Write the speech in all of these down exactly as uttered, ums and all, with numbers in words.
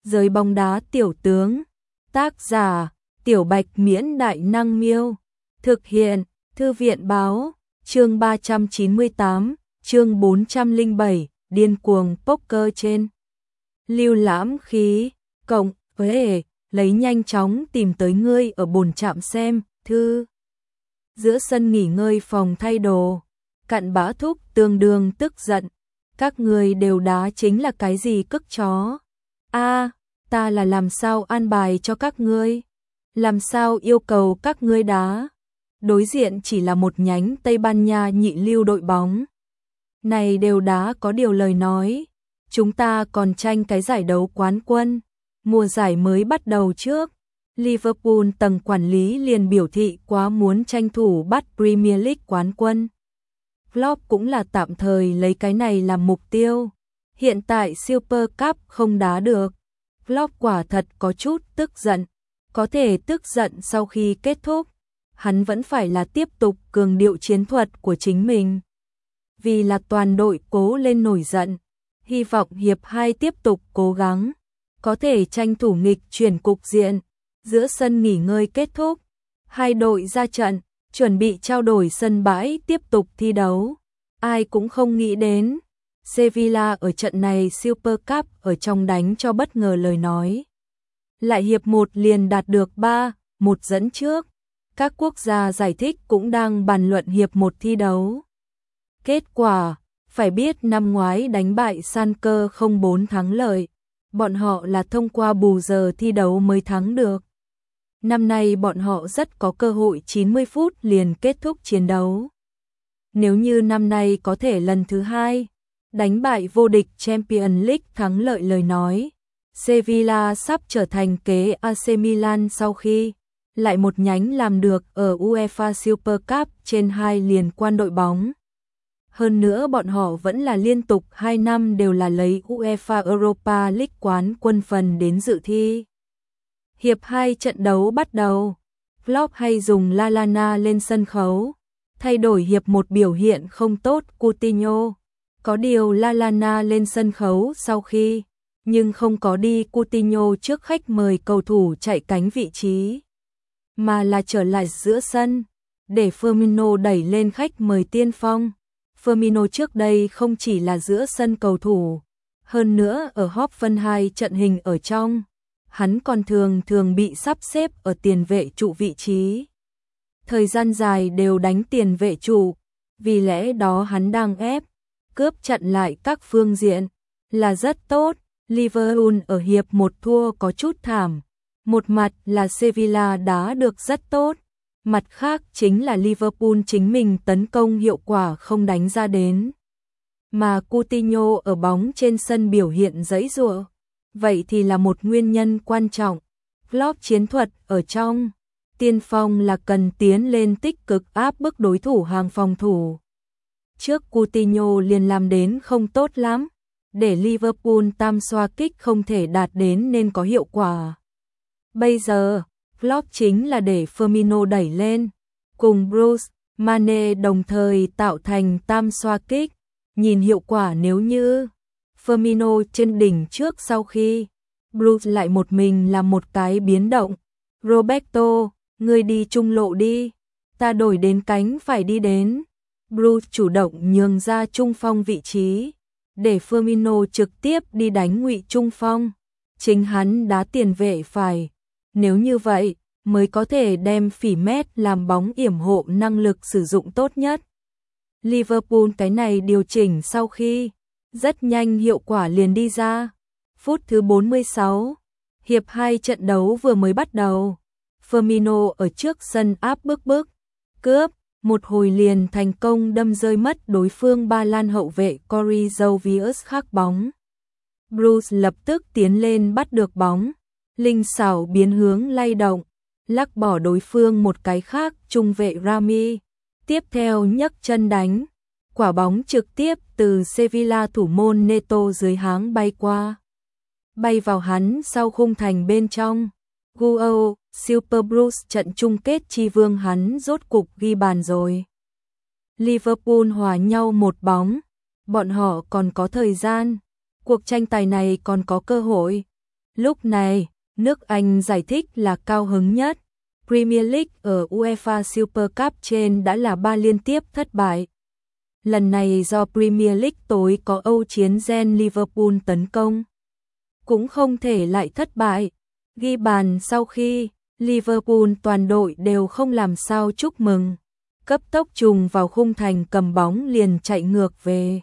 Giới bóng đá tiểu tướng. Tác giả: Tiểu Bạch Miễn Đại Năng Miêu. Thực hiện: Thư viện Báo. Chương ba trăm chín mươi tám, chương bốn trăm lẻ bảy, điên cuồng poker trên. Lưu lãm khí, cộng với lấy nhanh chóng tìm tới ngươi ở bồn trạm xem, thư. Giữa sân nghỉ ngơi phòng thay đồ, Cặn Bã Thúc tương đương tức giận. Các người đều đá chính là cái gì cức chó? A, ta là làm sao an bài cho các ngươi? Làm sao yêu cầu các ngươi đá? Đối diện chỉ là một nhánh Tây Ban Nha nhị lưu đội bóng. Này đều đá có điều lời nói. Chúng ta còn tranh cái giải đấu quán quân. Mùa giải mới bắt đầu trước. Liverpool tầng quản lý liền biểu thị quá muốn tranh thủ bắt Premier League quán quân. Klopp cũng là tạm thời lấy cái này làm mục tiêu. Hiện tại Super Cup không đá được. Klopp quả thật có chút tức giận. Có thể tức giận sau khi kết thúc. Hắn vẫn phải là tiếp tục cường điệu chiến thuật của chính mình. Vì là toàn đội cố lên nổi giận. Hy vọng hiệp hai tiếp tục cố gắng. Có thể tranh thủ nghịch chuyển cục diện. Giữa sân nghỉ ngơi kết thúc. Hai đội ra trận, chuẩn bị trao đổi sân bãi tiếp tục thi đấu. Ai cũng không nghĩ đến. Sevilla ở trận này Super Cup ở trong đánh cho bất ngờ lời nói. Lại hiệp một liền đạt được ba một dẫn trước. Các quốc gia giải thích cũng đang bàn luận hiệp một thi đấu. Kết quả, phải biết năm ngoái đánh bại Schalke không bốn thắng lợi. Bọn họ là thông qua bù giờ thi đấu mới thắng được. Năm nay bọn họ rất có cơ hội chín mươi phút liền kết thúc chiến đấu. Nếu như năm nay có thể lần thứ hai, đánh bại vô địch Champions League thắng lợi lời nói, Sevilla sắp trở thành kế a xê Milan sau khi lại một nhánh làm được ở UEFA Super Cup trên hai liên quan đội bóng. Hơn nữa bọn họ vẫn là liên tục hai năm đều là lấy UEFA Europa League quán quân phần đến dự thi. Hiệp hai trận đấu bắt đầu. Klopp hay dùng Lallana lên sân khấu, thay đổi hiệp một biểu hiện không tốt Coutinho. Có điều Lallana lên sân khấu sau khi, nhưng không có đi Coutinho trước khách mời cầu thủ chạy cánh vị trí, mà là trở lại giữa sân, để Firmino đẩy lên khách mời tiên phong. Firmino trước đây không chỉ là giữa sân cầu thủ, hơn nữa ở Hoffenheim trận hình ở trong, hắn còn thường thường bị sắp xếp ở tiền vệ trụ vị trí. Thời gian dài đều đánh tiền vệ trụ, vì lẽ đó hắn đang ép, cướp chặn lại các phương diện, là rất tốt. Liverpool ở hiệp một thua có chút thảm, một mặt là Sevilla đá được rất tốt, mặt khác chính là Liverpool chính mình tấn công hiệu quả không đánh ra đến. Mà Coutinho ở bóng trên sân biểu hiện giãy giụa, vậy thì là một nguyên nhân quan trọng. Klopp chiến thuật ở trong, tiên phong là cần tiến lên tích cực áp bức đối thủ hàng phòng thủ. Trước Coutinho liền làm đến không tốt lắm, để Liverpool tam xoa kích không thể đạt đến nên có hiệu quả. Bây giờ, Klopp chính là để Firmino đẩy lên, cùng Bruce, Mane đồng thời tạo thành tam xoa kích. Nhìn hiệu quả nếu như Firmino trên đỉnh trước sau khi Bruce lại một mình làm một cái biến động. Roberto, ngươi đi trung lộ đi, ta đổi đến cánh phải đi đến. Bruce chủ động nhường ra trung phong vị trí, để Firmino trực tiếp đi đánh ngụy trung phong. Chính hắn đá tiền vệ phải. Nếu như vậy, mới có thể đem phỉ mét làm bóng yểm hộ năng lực sử dụng tốt nhất. Liverpool cái này điều chỉnh sau khi, rất nhanh hiệu quả liền đi ra. Phút thứ bốn mươi sáu, hiệp hai trận đấu vừa mới bắt đầu. Firmino ở trước sân áp bức bức, cướp, một hồi liền thành công đâm rơi mất đối phương Ba Lan hậu vệ Corey Jovius khắc bóng. Bruce lập tức tiến lên bắt được bóng, linh xảo biến hướng lay động, lắc bỏ đối phương một cái khác trung vệ Rami. Tiếp theo nhấc chân đánh, quả bóng trực tiếp từ Sevilla thủ môn Neto dưới háng bay qua, bay vào hắn sau khung thành bên trong. Guo, Super Bruce trận chung kết chi vương hắn rốt cục ghi bàn rồi. Liverpool hòa nhau một bóng, bọn họ còn có thời gian, cuộc tranh tài này còn có cơ hội. Lúc này, nước Anh giải thích là cao hứng nhất. Premier League ở UEFA Super Cup trên đã là ba liên tiếp thất bại. Lần này do Premier League tối có Âu chiến gen Liverpool tấn công, cũng không thể lại thất bại. Ghi bàn sau khi Liverpool toàn đội đều không làm sao chúc mừng. Cấp tốc trùng vào khung thành cầm bóng liền chạy ngược về.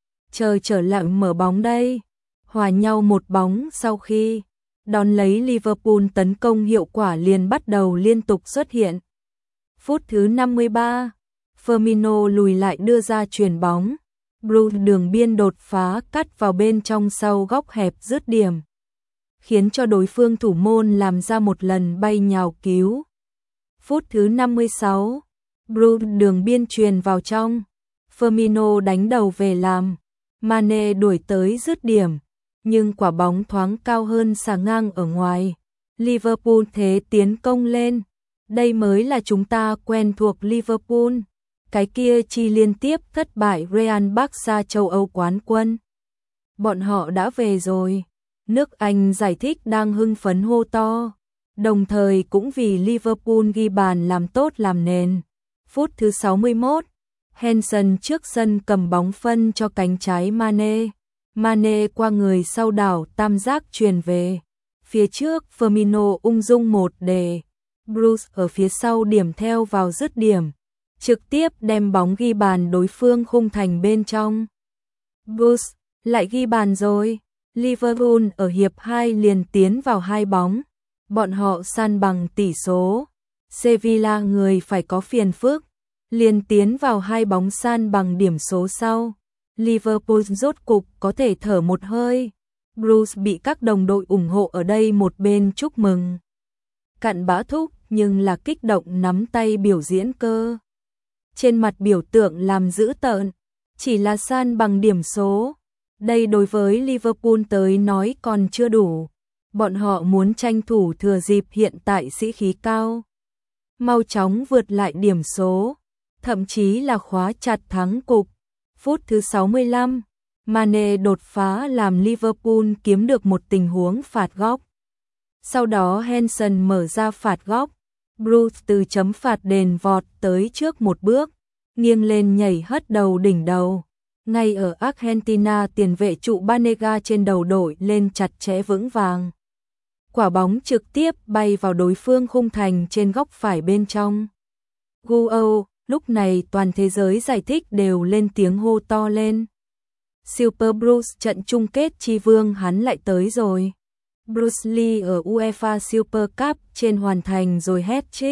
Chờ trở lặng mở bóng đây. Hòa nhau một bóng sau khi đón lấy Liverpool tấn công hiệu quả liền bắt đầu liên tục xuất hiện. Phút thứ năm mươi ba, Firmino lùi lại đưa ra chuyền bóng. Bruce đường biên đột phá cắt vào bên trong sau góc hẹp dứt điểm, khiến cho đối phương thủ môn làm ra một lần bay nhào cứu. Phút thứ năm mươi sáu, Bruce đường biên chuyền vào trong. Firmino đánh đầu về làm. Mane đuổi tới dứt điểm, nhưng quả bóng thoáng cao hơn xà ngang ở ngoài. Liverpool thế tiến công lên. Đây mới là chúng ta quen thuộc Liverpool. Cái kia chi liên tiếp thất bại Real Barca châu Âu quán quân. Bọn họ đã về rồi. Nước Anh giải thích đang hưng phấn hô to. Đồng thời cũng vì Liverpool ghi bàn làm tốt làm nền. Phút thứ sáu mươi mốt, Henderson trước sân cầm bóng phân cho cánh trái Mane. Mane qua người sau đảo tam giác truyền về. Phía trước Firmino ung dung một đề. Bruce ở phía sau điểm theo vào dứt điểm, trực tiếp đem bóng ghi bàn đối phương khung thành bên trong. Bruce lại ghi bàn rồi. Liverpool ở hiệp hai liền tiến vào hai bóng. Bọn họ san bằng tỷ số. Sevilla người phải có phiền phức, liền tiến vào hai bóng san bằng điểm số sau. Liverpool rốt cục có thể thở một hơi. Bruce bị các đồng đội ủng hộ ở đây một bên chúc mừng. Cặn bã thúc nhưng là kích động nắm tay biểu diễn cơ. Trên mặt biểu tượng làm dữ tợn, chỉ là san bằng điểm số. Đây đối với Liverpool tới nói còn chưa đủ. Bọn họ muốn tranh thủ thừa dịp hiện tại sĩ khí cao, mau chóng vượt lại điểm số, thậm chí là khóa chặt thắng cục. Phút thứ sáu mươi lăm, Mane đột phá làm Liverpool kiếm được một tình huống phạt góc. Sau đó Henderson mở ra phạt góc. Bruce từ chấm phạt đền vọt tới trước một bước, nghiêng lên nhảy hất đầu đỉnh đầu. Ngay ở Argentina tiền vệ trụ Banega trên đầu đội lên chặt chẽ vững vàng. Quả bóng trực tiếp bay vào đối phương khung thành trên góc phải bên trong. Goal, lúc này toàn thế giới giải thích đều lên tiếng hô to lên. Super Bruce trận chung kết chi vương hắn lại tới rồi. Bruce Lee ở UEFA Super Cup trên hoàn thành rồi hat-trick.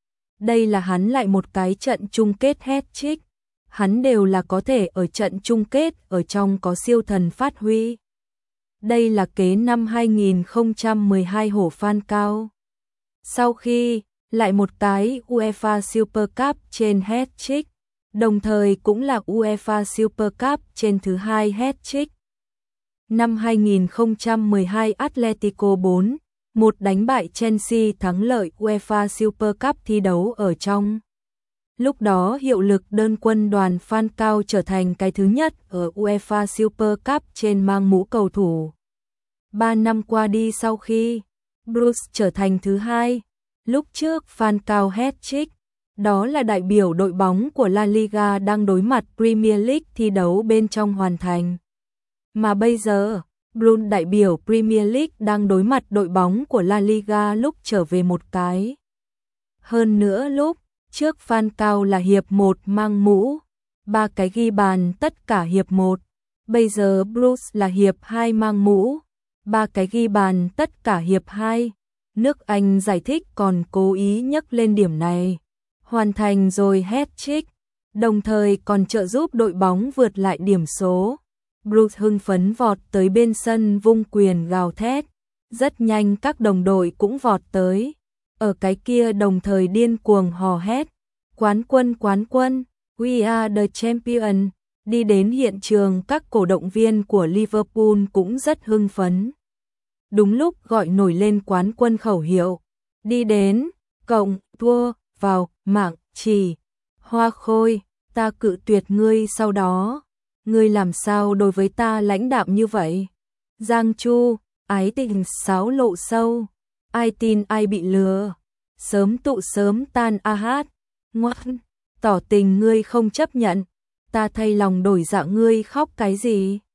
Đây là hắn lại một cái trận chung kết hat-trick. Hắn đều là có thể ở trận chung kết ở trong có siêu thần phát huy. Đây là kế năm hai nghìn không trăm mười hai hổ Phan Cao. Sau khi lại một cái UEFA Super Cup trên hat-trick, đồng thời cũng là UEFA Super Cup trên thứ hai hat-trick. Năm hai nghìn không trăm mười hai Atletico bốn một đánh bại Chelsea thắng lợi UEFA Super Cup thi đấu ở trong. Lúc đó hiệu lực đơn quân đoàn Phan Cao trở thành cái thứ nhất ở UEFA Super Cup trên mang mũ cầu thủ. Ba năm qua đi sau khi Bruce trở thành thứ hai, lúc trước Phan Cao hat-trick, đó là đại biểu đội bóng của La Liga đang đối mặt Premier League thi đấu bên trong hoàn thành. Mà bây giờ, Bruce đại biểu Premier League đang đối mặt đội bóng của La Liga lúc trở về một cái. Hơn nữa lúc trước Phan Cao là hiệp một mang mũ, ba cái ghi bàn tất cả hiệp một. Bây giờ Bruce là hiệp hai mang mũ, ba cái ghi bàn tất cả hiệp hai. Nước Anh giải thích còn cố ý nhắc lên điểm này. Hoàn thành rồi hat-trick, đồng thời còn trợ giúp đội bóng vượt lại điểm số. Bruce hưng phấn vọt tới bên sân vung quyền gào thét. Rất nhanh các đồng đội cũng vọt tới. Ở cái kia đồng thời điên cuồng hò hét. Quán quân quán quân, we are the champion. Đi đến hiện trường các cổ động viên của Liverpool cũng rất hưng phấn. Đúng lúc gọi nổi lên quán quân khẩu hiệu. Đi đến, cộng, thua, vào, mạng, chỉ. Hoa Khôi, ta cự tuyệt ngươi sau đó. Ngươi làm sao đối với ta lãnh đạm như vậy? Giang Chu, ái tình sáo lộ sâu, ai tin ai bị lừa, sớm tụ sớm tan a hát, ngoan, tỏ tình ngươi không chấp nhận, ta thay lòng đổi dạ ngươi khóc cái gì?